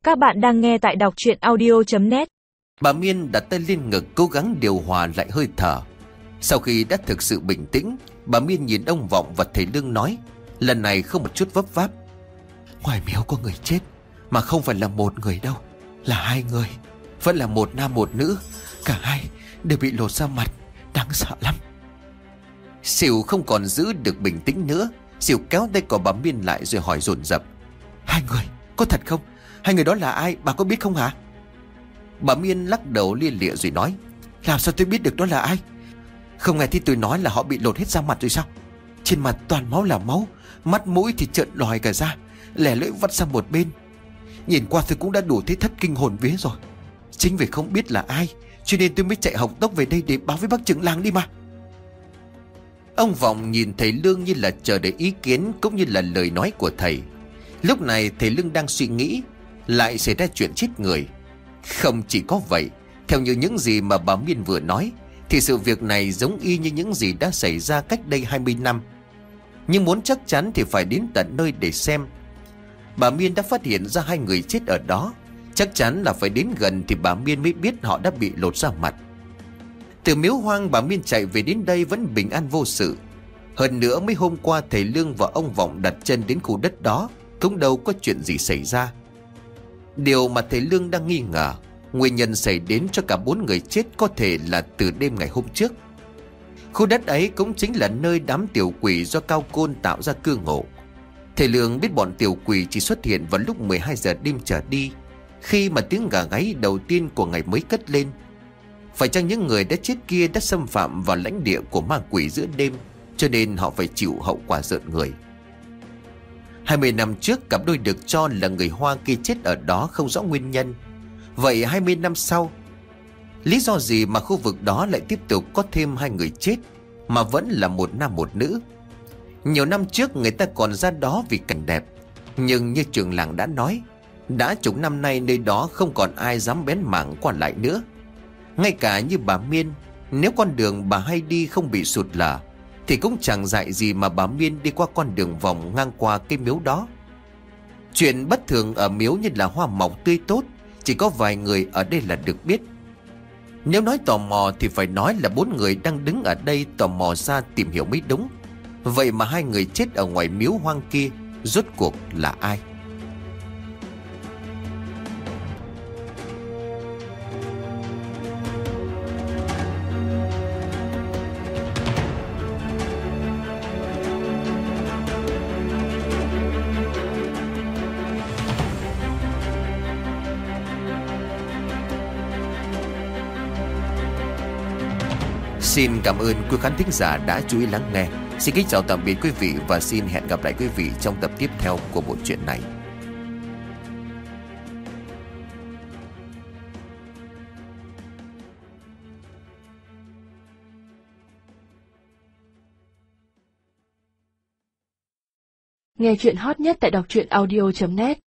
Các bạn đang nghe tại đọc truyện audio.net. Bà Miên đặt tay lên ngực cố gắng điều hòa lại hơi thở. Sau khi đã thực sự bình tĩnh, bà Miên nhìn ông Vọng và thầy Lương nói, lần này không một chút vấp váp: ngoài miếu có người chết, mà không phải là một người đâu, là hai người. Vẫn là một nam một nữ, cả hai đều bị lột da mặt, đáng sợ lắm. Sỉu không còn giữ được bình tĩnh nữa. Sỉu kéo tay của bà Miên lại rồi hỏi dồn dập: hai người, có thật không? Hai người đó là ai, bà có biết không hả? Bà Miên lắc đầu lia lịa rồi nói: làm sao tôi biết được đó là ai? Không nghe thấy tôi nói là họ bị lột hết da mặt rồi sao? Trên mặt toàn máu là máu, mắt mũi thì trợn lòi cả ra, lẻ lưỡi vắt sang một bên. Nhìn qua tôi cũng đã đủ thấy thất kinh hồn vía rồi. Chính vì không biết là ai cho nên tôi mới chạy học tốc về đây để báo với bác trưởng làng đi mà. Ông Vọng nhìn thầy Lương như là chờ đợi ý kiến cũng như là lời nói của thầy. Lúc này thầy Lương đang suy nghĩ lại xảy ra chuyện chết người. Không chỉ có vậy, theo như những gì mà bà Miên vừa nói thì sự việc này giống y như những gì đã xảy ra cách đây 20 năm. Nhưng muốn chắc chắn thì phải đến tận nơi để xem. Bà Miên đã phát hiện ra hai người chết ở đó. Chắc chắn là phải đến gần thì bà Miên mới biết họ đã bị lột da mặt. Từ miếu hoang bà Miên chạy về đến đây vẫn bình an vô sự. Hơn nữa mấy hôm qua thầy Lương và ông Vọng đặt chân đến khu đất đó cũng đâu có chuyện gì xảy ra. Điều mà thầy Lương đang nghi ngờ, nguyên nhân xảy đến cho cả 4 người chết có thể là từ đêm ngày hôm trước. Khu đất ấy cũng chính là nơi đám tiểu quỷ do Cao Côn tạo ra cư ngụ. Thầy Lương biết bọn tiểu quỷ chỉ xuất hiện vào lúc 12 giờ đêm trở đi, khi mà tiếng gà gáy đầu tiên của ngày mới cất lên. Phải chăng những người đã chết kia đã xâm phạm vào lãnh địa của ma quỷ giữa đêm, cho nên họ phải chịu hậu quả rợn người. 20 năm trước cặp đôi được cho là người Hoa kia chết ở đó không rõ nguyên nhân. Vậy 20 năm sau, lý do gì mà khu vực đó lại tiếp tục có thêm hai người chết, mà vẫn là một nam một nữ? Nhiều năm trước người ta còn ra đó vì cảnh đẹp, nhưng như trưởng làng đã nói, đã chục năm nay nơi đó không còn ai dám bén mảng qua lại nữa. Ngay cả như bà Miên, nếu con đường bà hay đi không bị sụt lở thì cũng chẳng dại gì mà bà Miên đi qua con đường vòng ngang qua cái miếu đó. Chuyện bất thường ở miếu như là hoa mọc tươi tốt, chỉ có vài người ở đây là được biết. Nếu nói tò mò thì phải nói là 4 người đang đứng ở đây tò mò ra tìm hiểu mới đúng. Vậy mà hai người chết ở ngoài miếu hoang kia rốt cuộc là ai? Xin cảm ơn quý khán thính giả đã chú ý lắng nghe. Xin kính chào tạm biệt quý vị và xin hẹn gặp lại quý vị trong tập tiếp theo của bộ truyện này. Nghe chuyện hot nhất tại đọc truyện audio.net.